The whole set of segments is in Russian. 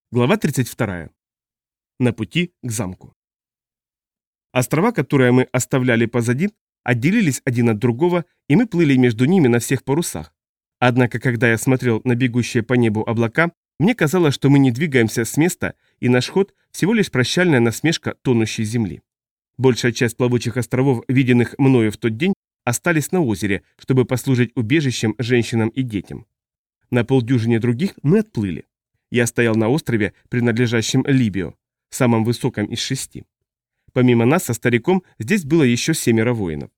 Глава 32. На пути к замку. Острова, которые мы оставляли позади, отделились один от другого, и мы плыли между ними на всех парусах. Однако, когда я смотрел на бегущие по небу облака, мне казалось, что мы не двигаемся с места, и наш ход всего лишь прощальная насмешка тонущей земли. Большая часть плавучих островов, виденных мною в тот день, остались на озере, чтобы послужить убежищем женщинам и детям. На полдюжине других мы отплыли. Я стоял на острове, принадлежащем Либио, самом высоком из 6. Помимо нас со стариком здесь было еще 7 воинов.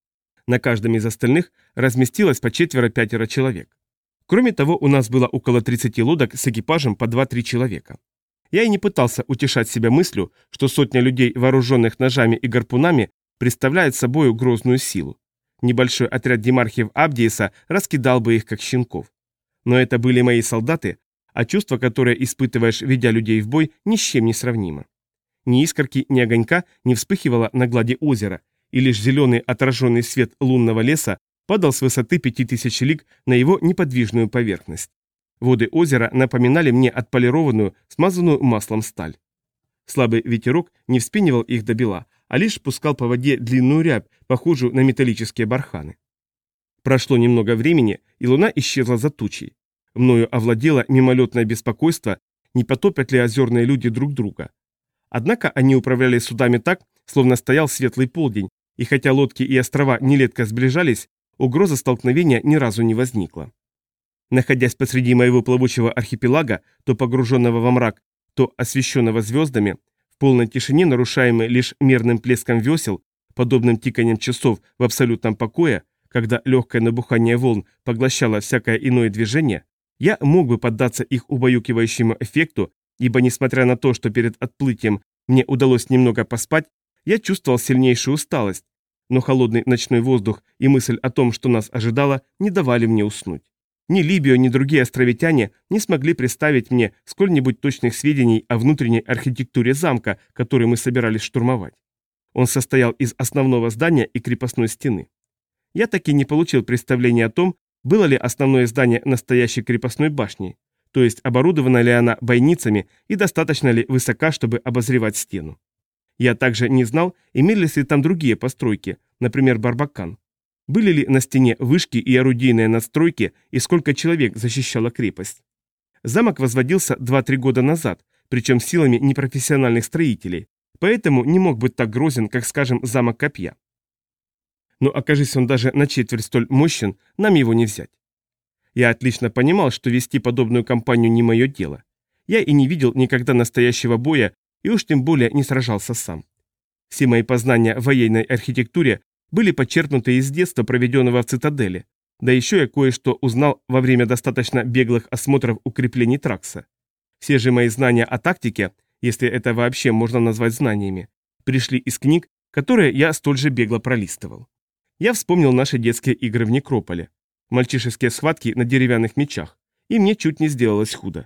На каждом из остальных разместилось по 4-5 человек. Кроме того, у нас было около 30 лодок с экипажем по 2-3 человека. Я и не пытался утешать себя мыслью, что сотня людей, вооруженных ножами и гарпунами, представляет собой грозную силу. Небольшой отряд демархиев Абдиеса раскидал бы их как щенков. Но это были мои солдаты, а чувство, которое испытываешь, ведя людей в бой, ни с чем не сравнимо. Ни искорки, ни огонька не вспыхивало на глади озера, и лишь зеленый отраженный свет лунного леса падал с высоты 5000 лиг на его неподвижную поверхность. Воды озера напоминали мне отполированную, смазанную маслом сталь. Слабый ветерок не вспенивал их до бела, а лишь пускал по воде длинную рябь, похожую на металлические барханы. Прошло немного времени, и луна исчезла за тучей. Мною овладело мимолетное беспокойство, не потопят ли озерные люди друг друга. Однако они управляли судами так, словно стоял светлый полдень, и хотя лодки и острова нередко сближались, угроза столкновения ни разу не возникла. Находясь посреди моего плавучего архипелага, то погруженного во мрак, то освещенного звездами, в полной тишине, нарушаемой лишь мерным плеском весел, подобным тиканьем часов в абсолютном покое, когда легкое набухание волн поглощало всякое иное движение, я мог бы поддаться их убаюкивающему эффекту, ибо несмотря на то, что перед отплытием мне удалось немного поспать, я чувствовал сильнейшую усталость, но холодный ночной воздух и мысль о том, что нас ожидало, не давали мне уснуть. Ни Либио, ни другие островитяне не смогли представить мне сколь-нибудь точных сведений о внутренней архитектуре замка, который мы собирались штурмовать. Он состоял из основного здания и крепостной стены. Я так и не получил представления о том, было ли основное здание настоящей крепостной башней, то есть оборудована ли она бойницами и достаточно ли высока, чтобы обозревать стену. Я также не знал, имелись ли там другие постройки, например, Барбакан. Были ли на стене вышки и орудийные надстройки, и сколько человек защищала крепость. Замок возводился 2-3 года назад, причем силами непрофессиональных строителей, поэтому не мог быть так грозен, как, скажем, замок Копья. Но окажись он даже на четверть столь мощен, нам его не взять. Я отлично понимал, что вести подобную кампанию не мое дело. Я и не видел никогда настоящего боя, и уж тем более не сражался сам. Все мои познания в военной архитектуре были подчеркнуты из детства, проведенного в цитадели, да еще я кое-что узнал во время достаточно беглых осмотров укреплений Тракса. Все же мои знания о тактике, если это вообще можно назвать знаниями, пришли из книг, которые я столь же бегло пролистывал. Я вспомнил наши детские игры в Некрополе, мальчишеские схватки на деревянных мечах, и мне чуть не сделалось худо.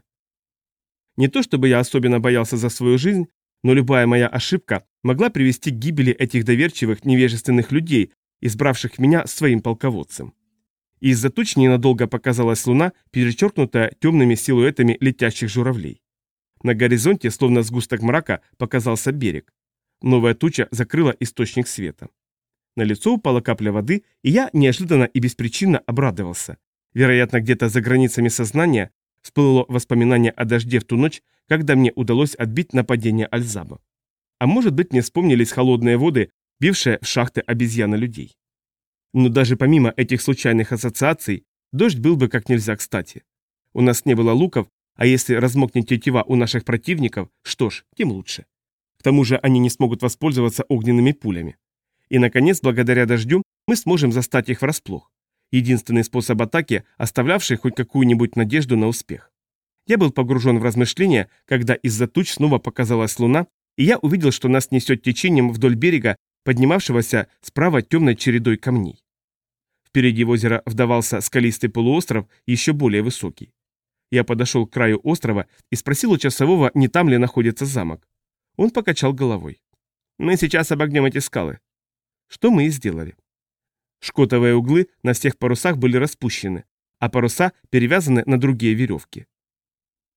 Не то чтобы я особенно боялся за свою жизнь, но любая моя ошибка могла привести к гибели этих доверчивых, невежественных людей, избравших меня своим полководцем. И из-за туч ненадолго показалась луна, перечеркнутая темными силуэтами летящих журавлей. На горизонте, словно сгусток мрака, показался берег. Новая туча закрыла источник света. На лицо упала капля воды, и я неожиданно и беспричинно обрадовался. Вероятно, где-то за границами сознания всплыло воспоминание о дожде в ту ночь, когда мне удалось отбить нападение Альзаба. А может быть, мне вспомнились холодные воды, бившие в шахты обезьяна-людей. Но даже помимо этих случайных ассоциаций, дождь был бы как нельзя кстати. У нас не было луков, а если размокнет тетива у наших противников, что ж, тем лучше. К тому же они не смогут воспользоваться огненными пулями. И, наконец, благодаря дождю мы сможем застать их врасплох. Единственный способ атаки, оставлявший хоть какую-нибудь надежду на успех. Я был погружен в размышления, когда из-за туч снова показалась луна, и я увидел, что нас несет течением вдоль берега, поднимавшегося справа темной чередой камней. Впереди в озеро вдавался скалистый полуостров, еще более высокий. Я подошел к краю острова и спросил у часового, не там ли находится замок. Он покачал головой. «Мы сейчас обогнем эти скалы». Что мы и сделали. Шкотовые углы на всех парусах были распущены, а паруса перевязаны на другие веревки.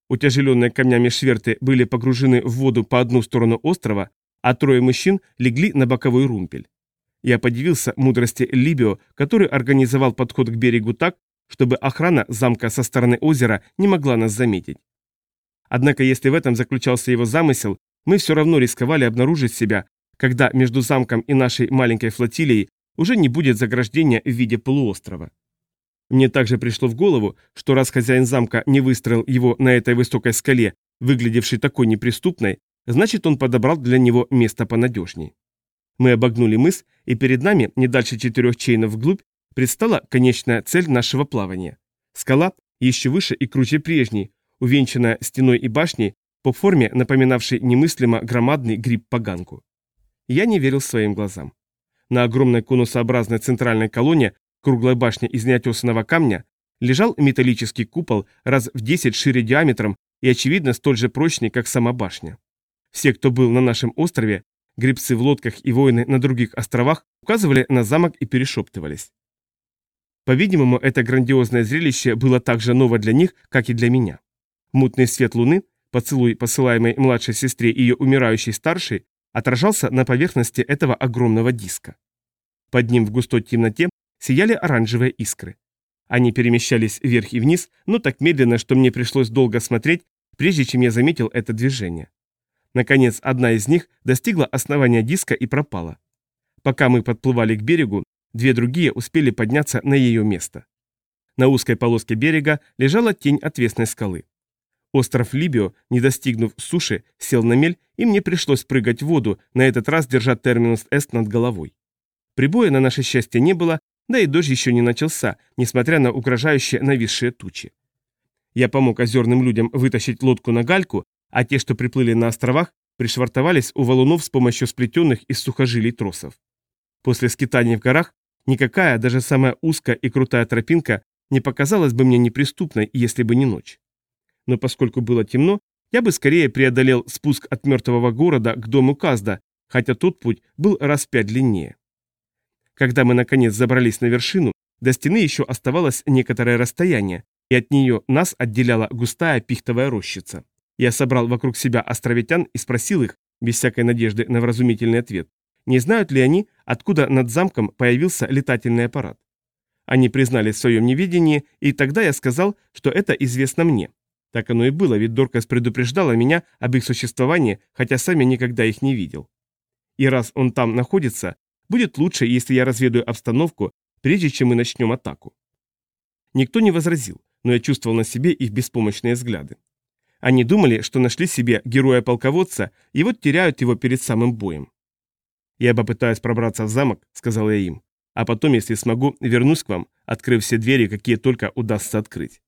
Утяжеленные камнями шверты были погружены в воду по одну сторону острова, а трое мужчин легли на боковой румпель. Я подивился мудрости Либио, который организовал подход к берегу так, чтобы охрана замка со стороны озера не могла нас заметить. Однако, если в этом заключался его замысел, мы все равно рисковали обнаружить себя, когда между замком и нашей маленькой флотилией уже не будет заграждения в виде полуострова. Мне также пришло в голову, что раз хозяин замка не выстроил его на этой высокой скале, выглядевшей такой неприступной, значит, он подобрал для него место понадежней. Мы обогнули мыс, и перед нами, не дальше 4 чейнов вглубь, предстала конечная цель нашего плавания. Скала, еще выше и круче прежней, увенчанная стеной и башней, по форме напоминавшей немыслимо громадный гриб-поганку. Я не верил своим глазам. На огромной конусообразной центральной колонне, круглой башне из неотесанного камня, лежал металлический купол раз в 10 шире диаметром и, очевидно, столь же прочный, как сама башня. Все, кто был на нашем острове, гребцы в лодках и воины на других островах, указывали на замок и перешептывались. По-видимому, это грандиозное зрелище было так же ново для них, как и для меня. Мутный свет луны, поцелуй, посылаемый младшей сестре и ее умирающей старшей, отражался на поверхности этого огромного диска. Под ним в густой темноте сияли оранжевые искры. Они перемещались вверх и вниз, но так медленно, что мне пришлось долго смотреть, прежде чем я заметил это движение. Наконец, одна из них достигла основания диска и пропала. Пока мы подплывали к берегу, 2 другие успели подняться на ее место. На узкой полоске берега лежала тень отвесной скалы. Остров Либио, не достигнув суши, сел на мель, и мне пришлось прыгать в воду, на этот раз держа терминус Эст над головой. Прибоя на наше счастье не было, да и дождь еще не начался, несмотря на угрожающие нависшие тучи. Я помог озерным людям вытащить лодку на гальку, а те, что приплыли на островах, пришвартовались у валунов с помощью сплетенных из сухожилий тросов. После скитаний в горах никакая, даже самая узкая и крутая тропинка не показалась бы мне неприступной, если бы не ночь. Но поскольку было темно, я бы скорее преодолел спуск от мертвого города к дому Казда, хотя тот путь был раз в 5 длиннее. Когда мы наконец забрались на вершину, до стены еще оставалось некоторое расстояние, и от нее нас отделяла густая пихтовая рощица. Я собрал вокруг себя островитян и спросил их, без всякой надежды на вразумительный ответ, не знают ли они, откуда над замком появился летательный аппарат. Они признались в своем неведении, и тогда я сказал, что это известно мне. Так оно и было, ведь Доркас предупреждала меня об их существовании, хотя сам я никогда их не видел. И раз он там находится, будет лучше, если я разведаю обстановку, прежде чем мы начнем атаку. Никто не возразил, но я чувствовал на себе их беспомощные взгляды. Они думали, что нашли себе героя-полководца, и вот теряют его перед самым боем. «Я попытаюсь пробраться в замок», — сказал я им, «а потом, если смогу, вернусь к вам, открыв все двери, какие только удастся открыть».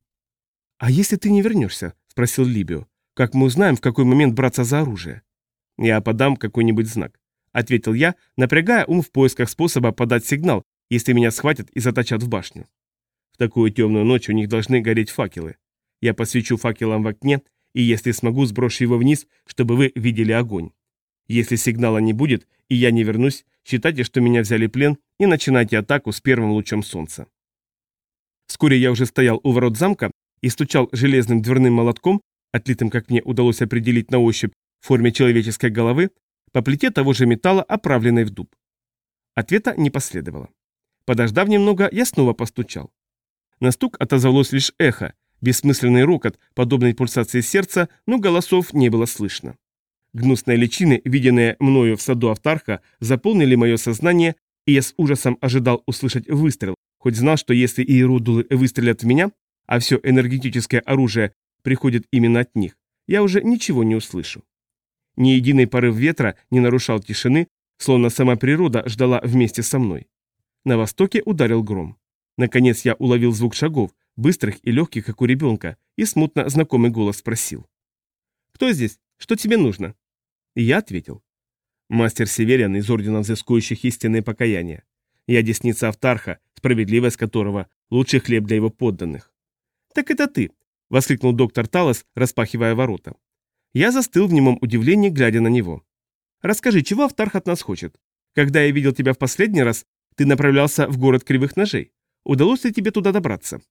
«А если ты не вернешься?» — спросил Либио. «Как мы узнаем, в какой момент браться за оружие?» «Я подам какой-нибудь знак», — ответил я, напрягая ум в поисках способа подать сигнал, если меня схватят и заточат в башню. В такую темную ночь у них должны гореть факелы. Я посвечу факелом в окне, и если смогу, сброшу его вниз, чтобы вы видели огонь. Если сигнала не будет, и я не вернусь, считайте, что меня взяли в плен, и начинайте атаку с первым лучом солнца». Вскоре я уже стоял у ворот замка и стучал железным дверным молотком, отлитым, как мне удалось определить на ощупь, в форме человеческой головы, по плите того же металла, оправленной в дуб. Ответа не последовало. Подождав немного, я снова постучал. На стук отозвалось лишь эхо, бессмысленный рокот, подобный пульсации сердца, но голосов не было слышно. Гнусные личины, виденные мною в саду Автарха, заполнили мое сознание, и я с ужасом ожидал услышать выстрел, хоть знал, что если иеродулы выстрелят в меня, а все энергетическое оружие приходит именно от них, я уже ничего не услышу. Ни единый порыв ветра не нарушал тишины, словно сама природа ждала вместе со мной. На востоке ударил гром. Наконец я уловил звук шагов, быстрых и легких, как у ребенка, и смутно знакомый голос спросил: «Кто здесь? Что тебе нужно?» И я ответил: «Мастер Северян из Ордена Взыскующих Истины и Покаяния. Я десница Автарха, справедливость которого – лучший хлеб для его подданных». «Так это ты!» – воскликнул доктор Талос, распахивая ворота. Я застыл в немом удивлении, глядя на него. «Расскажи, чего Автарх от нас хочет? Когда я видел тебя в последний раз, ты направлялся в город Кривых Ножей. Удалось ли тебе туда добраться?»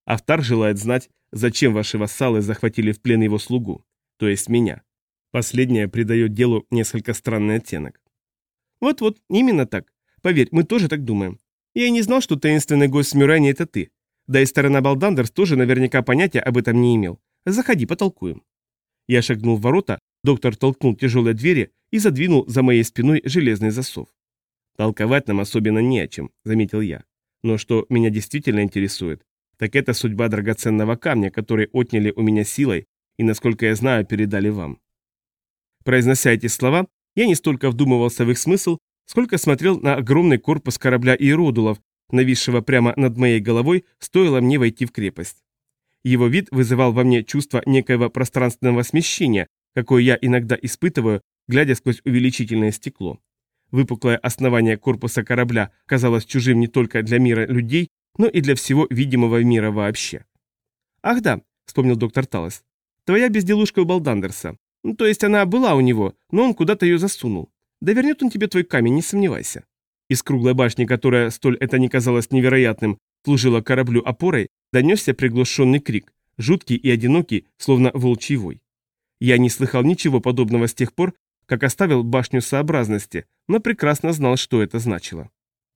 Автар желает знать, зачем ваши вассалы захватили в плен его слугу, то есть меня. Последнее придает делу несколько странный оттенок. Вот-вот, именно так. Поверь, мы тоже так думаем. Я и не знал, что таинственный гость с Мюрани — это ты. Да и сторона Балдандерс тоже наверняка понятия об этом не имел. Заходи, потолкуем. Я шагнул в ворота, доктор толкнул тяжелые двери и задвинул за моей спиной железный засов. Толковать нам особенно не о чем, заметил я. Но что меня действительно интересует, так это судьба драгоценного камня, который отняли у меня силой и, насколько я знаю, передали вам. Произнося эти слова, я не столько вдумывался в их смысл, сколько смотрел на огромный корпус корабля Иеродулов, нависшего прямо над моей головой, стоило мне войти в крепость. Его вид вызывал во мне чувство некоего пространственного смещения, какое я иногда испытываю, глядя сквозь увеличительное стекло. Выпуклое основание корпуса корабля казалось чужим не только для мира людей, но и для всего видимого мира вообще. «Ах да», — вспомнил доктор Талос, — «твоя безделушка у Балдандерса. Ну, то есть она была у него, но он куда-то ее засунул. Да вернет он тебе твой камень, не сомневайся». Из круглой башни, которая, столь это не казалось невероятным, служила кораблю опорой, донесся приглушенный крик, жуткий и одинокий, словно волчий вой. Я не слыхал ничего подобного с тех пор, как оставил башню сообразности, но прекрасно знал, что это значило.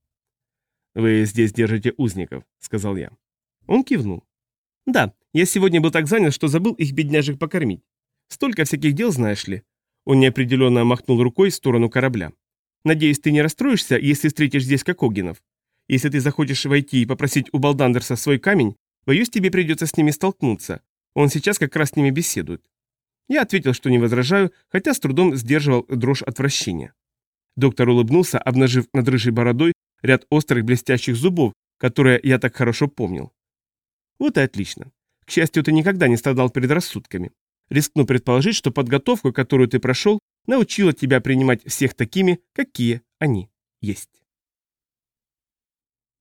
«Вы здесь держите узников», — сказал я. Он кивнул. «Да, я сегодня был так занят, что забыл их бедняжек покормить. Столько всяких дел, знаешь ли». Он неопределенно махнул рукой в сторону корабля. «Надеюсь, ты не расстроишься, если встретишь здесь Кокогинов. Если ты захочешь войти и попросить у Балдандерса свой камень, боюсь, тебе придется с ними столкнуться. Он сейчас как раз с ними беседует». Я ответил, что не возражаю, хотя с трудом сдерживал дрожь отвращения. Доктор улыбнулся, обнажив над рыжей бородой ряд острых блестящих зубов, которые я так хорошо помнил. «Вот и отлично. К счастью, ты никогда не страдал предрассудками. Рискну предположить, что подготовку, которую ты прошел, научила тебя принимать всех такими, какие они есть».